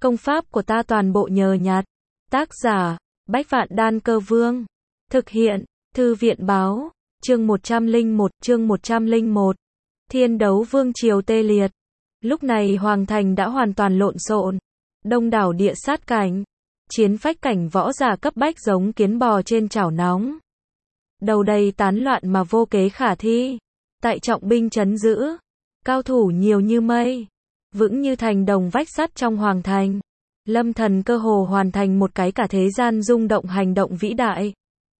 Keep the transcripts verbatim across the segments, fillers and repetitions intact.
Công pháp của ta toàn bộ nhờ nhặt. Tác giả, Bách Vạn Đan Cơ Vương. Thực hiện, Thư viện Báo. Chương một trăm lẻ một, chương một trăm lẻ một. Thiên đấu vương triều tê liệt. Lúc này Hoàng Thành đã hoàn toàn lộn xộn. Đông đảo địa sát cảnh. Chiến phách cảnh võ giả cấp bách giống kiến bò trên chảo nóng. Đầu đầy tán loạn mà vô kế khả thi. Tại trọng binh trấn giữ. Cao thủ nhiều như mây. Vững như thành đồng vách sắt trong Hoàng Thành. Lâm Thần cơ hồ hoàn thành một cái cả thế gian rung động hành động vĩ đại.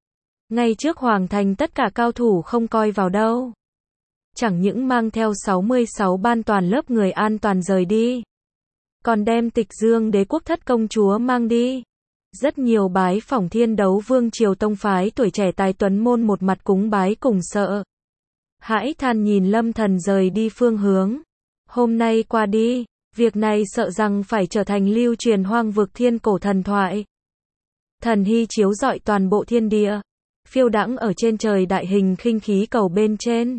Ngay trước Hoàng Thành tất cả cao thủ không coi vào đâu. Chẳng những mang theo sáu mươi sáu ban toàn lớp người an toàn rời đi. Còn đem Tịch Dương Đế quốc thất công chúa mang đi. Rất nhiều bái phỏng thiên đấu vương triều tông phái tuổi trẻ tài tuấn môn một mặt cúng bái cùng sợ. Hãi than nhìn Lâm Thần rời đi phương hướng. Hôm nay qua đi, việc này sợ rằng phải trở thành lưu truyền hoang vực thiên cổ thần thoại. Thần hy chiếu rọi toàn bộ thiên địa, phiêu đãng ở trên trời đại hình khinh khí cầu bên trên.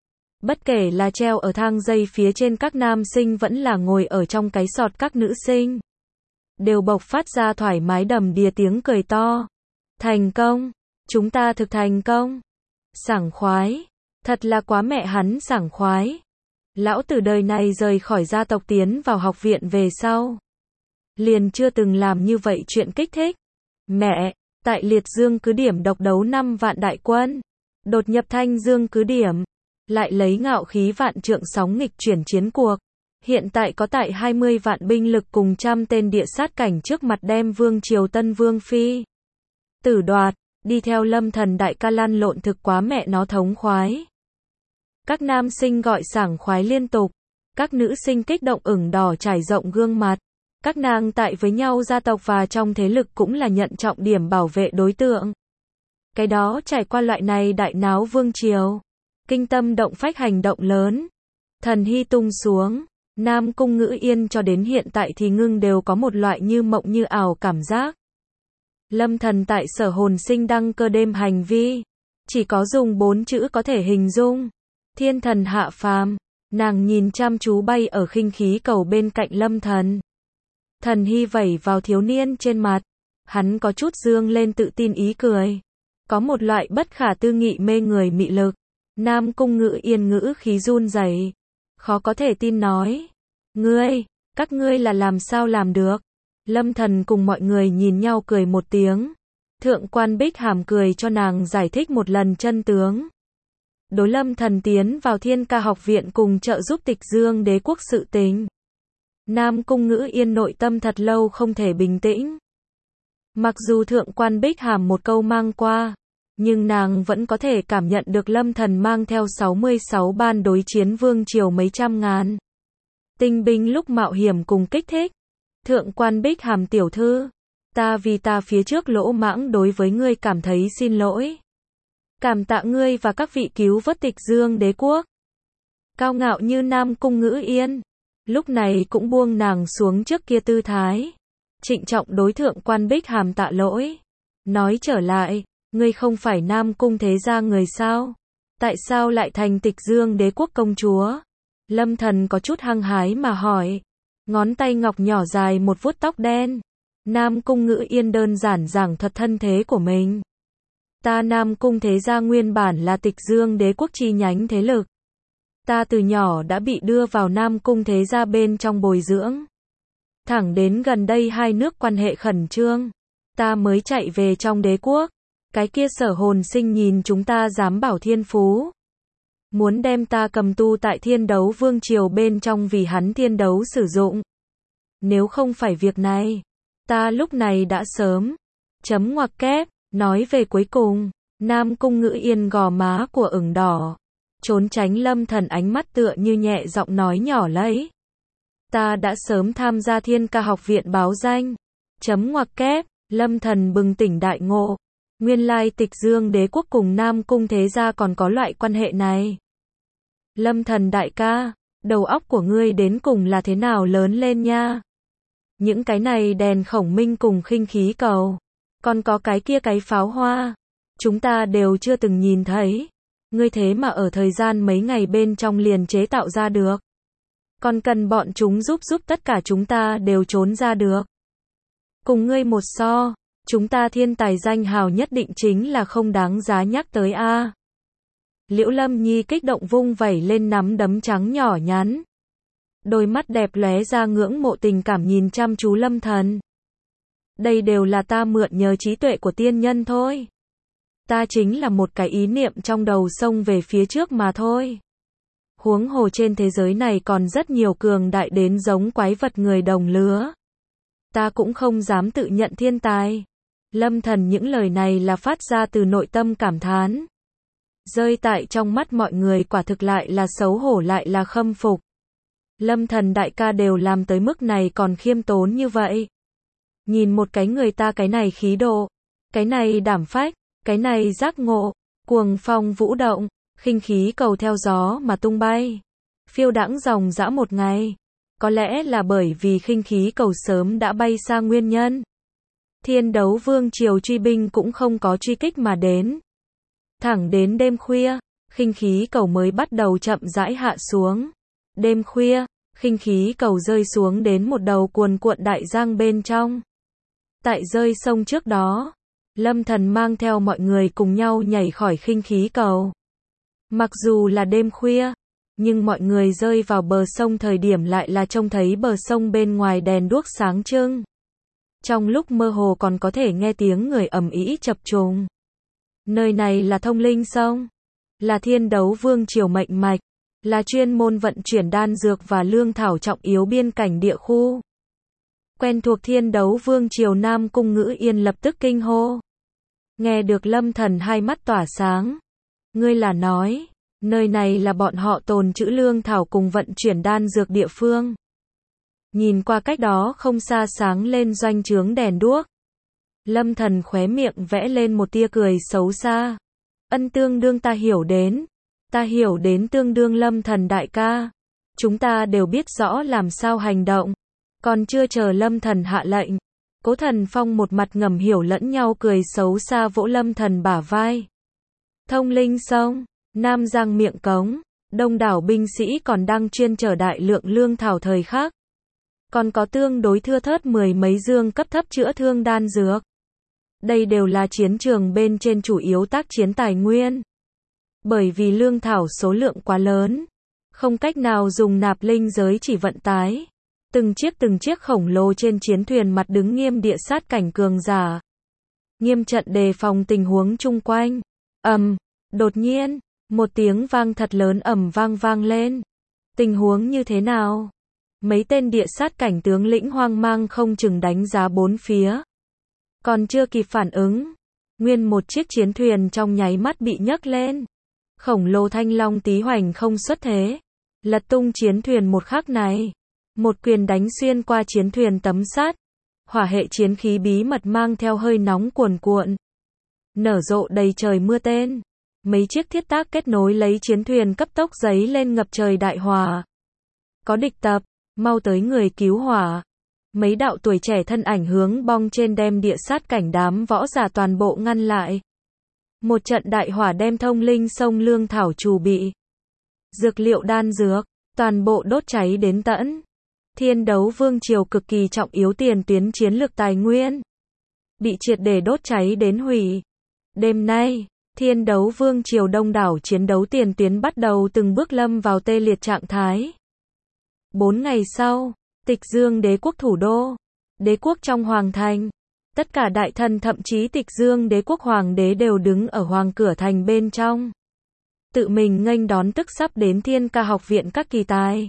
Bất kể là treo ở thang dây phía trên các nam sinh vẫn là ngồi ở trong cái sọt các nữ sinh, đều bộc phát ra thoải mái đầm đìa tiếng cười to. Thành công, chúng ta thực thành công. Sảng khoái, thật là quá mẹ hắn sảng khoái. Lão tử đời này rời khỏi gia tộc tiến vào học viện về sau, liền chưa từng làm như vậy chuyện kích thích. Mẹ, tại Liệt Dương cứ điểm độc đấu năm vạn đại quân, đột nhập Thanh Dương cứ điểm, lại lấy ngạo khí vạn trượng sóng nghịch chuyển chiến cuộc. Hiện tại có tại hai mươi vạn binh lực cùng trăm tên địa sát cảnh trước mặt đem vương triều Tân Vương Phi tử đoạt, đi theo Lâm Thần đại ca lăn lộn thực quá mẹ nó thống khoái. Các nam sinh gọi sảng khoái liên tục, các nữ sinh kích động ửng đỏ trải rộng gương mặt. Các nàng tại với nhau gia tộc và trong thế lực cũng là nhận trọng điểm bảo vệ đối tượng. Cái đó trải qua loại này đại náo vương triều, kinh tâm động phách hành động lớn. Thần hy tung xuống, Nam Cung Ngữ Yên cho đến hiện tại thì ngưng đều có một loại như mộng như ảo cảm giác. Lâm Thần tại Sở Hồn Sinh đăng cơ đêm hành vi, chỉ có dùng bốn chữ có thể hình dung. Thiên thần hạ phàm. Nàng nhìn chăm chú bay ở khinh khí cầu bên cạnh Lâm Thần. Thần hy vẩy vào thiếu niên trên mặt. Hắn có chút dương lên tự tin ý cười. Có một loại bất khả tư nghị mê người mị lực. Nam Cung Ngữ Yên ngữ khí run rẩy, khó có thể tin nói. Ngươi, các ngươi là làm sao làm được? Lâm Thần cùng mọi người nhìn nhau cười một tiếng. Thượng quan Bích Hàm cười cho nàng giải thích một lần chân tướng. Đối Lâm Thần tiến vào Thiên Ca học viện cùng trợ giúp Tịch Dương Đế quốc sự tình. Nam Cung Ngữ Yên nội tâm thật lâu không thể bình tĩnh. Mặc dù thượng quan Bích Hàm một câu mang qua, nhưng nàng vẫn có thể cảm nhận được Lâm Thần mang theo sáu mươi sáu ban đối chiến vương triều mấy trăm ngàn tinh binh lúc mạo hiểm cùng kích thích. Thượng quan Bích Hàm tiểu thư, ta vì ta phía trước lỗ mãng đối với ngươi cảm thấy xin lỗi. Cảm tạ ngươi và các vị cứu vớt Tịch Dương Đế quốc. Cao ngạo như Nam Cung Ngữ Yên, lúc này cũng buông nàng xuống trước kia tư thái, trịnh trọng đối thượng quan Bích Hàm tạ lỗi. Nói trở lại, ngươi không phải Nam Cung thế gia người sao? Tại sao lại thành Tịch Dương Đế quốc công chúa? Lâm Thần có chút hăng hái mà hỏi. Ngón tay ngọc nhỏ dài một vuốt tóc đen. Nam Cung Ngữ Yên đơn giản giảng thuật thân thế của mình. Ta Nam Cung thế gia nguyên bản là Tịch Dương Đế quốc chi nhánh thế lực. Ta từ nhỏ đã bị đưa vào Nam Cung thế gia bên trong bồi dưỡng. Thẳng đến gần đây hai nước quan hệ khẩn trương, ta mới chạy về trong đế quốc. Cái kia Sở Hồn Sinh nhìn chúng ta dám bảo thiên phú, muốn đem ta cầm tu tại thiên đấu vương triều bên trong vì hắn thiên đấu sử dụng. Nếu không phải việc này, ta lúc này đã sớm chấm ngoặc kép. Nói về cuối cùng, Nam Cung Ngữ Yên gò má của ửng đỏ, trốn tránh Lâm Thần ánh mắt tựa như nhẹ giọng nói nhỏ lấy. Ta đã sớm tham gia Thiên Ca học viện báo danh. Chấm ngoặc kép. Lâm Thần bừng tỉnh đại ngộ. Nguyên lai Tịch Dương Đế quốc cùng Nam Cung thế gia còn có loại quan hệ này. Lâm Thần đại ca, đầu óc của ngươi đến cùng là thế nào lớn lên nha? Những cái này đèn khổng minh cùng khinh khí cầu, còn có cái kia cái pháo hoa, chúng ta đều chưa từng nhìn thấy. Ngươi thế mà ở thời gian mấy ngày bên trong liền chế tạo ra được. Còn cần bọn chúng giúp giúp tất cả chúng ta đều trốn ra được. Cùng ngươi một so, chúng ta thiên tài danh hào nhất định chính là không đáng giá nhắc tới a. Liễu Lâm Nhi kích động vung vẩy lên nắm đấm trắng nhỏ nhắn. Đôi mắt đẹp lóe ra ngưỡng mộ tình cảm nhìn chăm chú Lâm Thần. Đây đều là ta mượn nhờ trí tuệ của tiên nhân thôi. Ta chính là một cái ý niệm trong đầu xông về phía trước mà thôi. Huống hồ trên thế giới này còn rất nhiều cường đại đến giống quái vật người đồng lứa. Ta cũng không dám tự nhận thiên tài. Lâm Thần những lời này là phát ra từ nội tâm cảm thán. Rơi tại trong mắt mọi người quả thực lại là xấu hổ lại là khâm phục. Lâm Thần đại ca đều làm tới mức này còn khiêm tốn như vậy. Nhìn một cái người ta cái này khí độ, cái này đảm phách, cái này giác ngộ, cuồng phong vũ động, khinh khí cầu theo gió mà tung bay. Phiêu đãng dòng dã một ngày. Có lẽ là bởi vì khinh khí cầu sớm đã bay xa nguyên nhân. Thiên Đấu Vương triều truy binh cũng không có truy kích mà đến. Thẳng đến đêm khuya, khinh khí cầu mới bắt đầu chậm rãi hạ xuống. Đêm khuya, khinh khí cầu rơi xuống đến một đầu cuồn cuộn đại giang bên trong. Tại rơi sông trước đó, Lâm Thần mang theo mọi người cùng nhau nhảy khỏi khinh khí cầu. Mặc dù là đêm khuya, nhưng mọi người rơi vào bờ sông thời điểm lại là trông thấy bờ sông bên ngoài đèn đuốc sáng trưng. Trong lúc mơ hồ còn có thể nghe tiếng người ầm ĩ chập trùng. Nơi này là Thông Linh Sông, là Thiên Đấu Vương triều mệnh mạch, là chuyên môn vận chuyển đan dược và lương thảo trọng yếu biên cảnh địa khu. Quen thuộc Thiên Đấu Vương triều Nam Cung Ngữ Yên lập tức kinh hô. Nghe được Lâm Thần hai mắt tỏa sáng. Ngươi là nói, nơi này là bọn họ tồn trữ lương thảo cùng vận chuyển đan dược địa phương. Nhìn qua cách đó không xa sáng lên doanh trướng đèn đuốc. Lâm Thần khóe miệng vẽ lên một tia cười xấu xa. Ân tương đương ta hiểu đến. Ta hiểu đến tương đương Lâm Thần đại ca. Chúng ta đều biết rõ làm sao hành động. Còn chưa chờ Lâm Thần hạ lệnh. Cố Thần Phong một mặt ngầm hiểu lẫn nhau cười xấu xa vỗ Lâm Thần bả vai. Thông Linh Sông, Nam Giang miệng cống, đông đảo binh sĩ còn đang chuyên chở đại lượng lương thảo thời khắc. Còn có tương đối thưa thớt mười mấy dương cấp thấp chữa thương đan dược. Đây đều là chiến trường bên trên chủ yếu tác chiến tài nguyên. Bởi vì lương thảo số lượng quá lớn, không cách nào dùng nạp linh giới chỉ vận tái. Từng chiếc từng chiếc khổng lồ trên chiến thuyền mặt đứng nghiêm địa sát cảnh cường giả. Nghiêm trận đề phòng tình huống chung quanh. Ầm, đột nhiên, một tiếng vang thật lớn ầm vang vang lên. Tình huống như thế nào? Mấy tên địa sát cảnh tướng lĩnh hoang mang không chừng đánh giá bốn phía. Còn chưa kịp phản ứng, nguyên một chiếc chiến thuyền trong nháy mắt bị nhấc lên. Khổng lồ thanh long tí hoành không xuất thế, lật tung chiến thuyền một khắc này. Một quyền đánh xuyên qua chiến thuyền tấm sắt. Hỏa hệ chiến khí bí mật mang theo hơi nóng cuồn cuộn. Nở rộ đầy trời mưa tên. Mấy chiếc thiết tác kết nối lấy chiến thuyền cấp tốc giấy lên ngập trời đại hỏa. Có địch tập, mau tới người cứu hỏa. Mấy đạo tuổi trẻ thân ảnh hướng bong trên đem địa sát cảnh đám võ giả toàn bộ ngăn lại. Một trận đại hỏa đem Thông Linh Sông lương thảo trù bị. Dược liệu đan dược, toàn bộ đốt cháy đến tận. Thiên Đấu Vương triều cực kỳ trọng yếu tiền tuyến chiến lược tài nguyên. Bị triệt để đốt cháy đến hủy. Đêm nay, Thiên Đấu Vương triều đông đảo chiến đấu tiền tuyến bắt đầu từng bước lâm vào tê liệt trạng thái. Bốn ngày sau, Tịch Dương đế quốc thủ đô, đế quốc trong hoàng thành, tất cả đại thần thậm chí Tịch Dương đế quốc hoàng đế đều đứng ở hoàng cửa thành bên trong. Tự mình nghênh đón tức sắp đến Thiên Ca học viện các kỳ tài.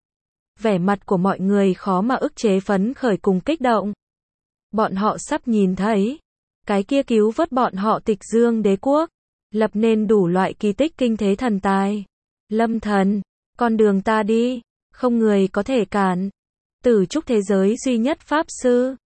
Vẻ mặt của mọi người khó mà ức chế phấn khởi cùng kích động. Bọn họ sắp nhìn thấy, cái kia cứu vớt bọn họ Tịch Dương đế quốc, lập nên đủ loại kỳ tích kinh thế thần tài. Lâm Thần, con đường ta đi, không người có thể cản. Tử trúc thế giới duy nhất pháp sư,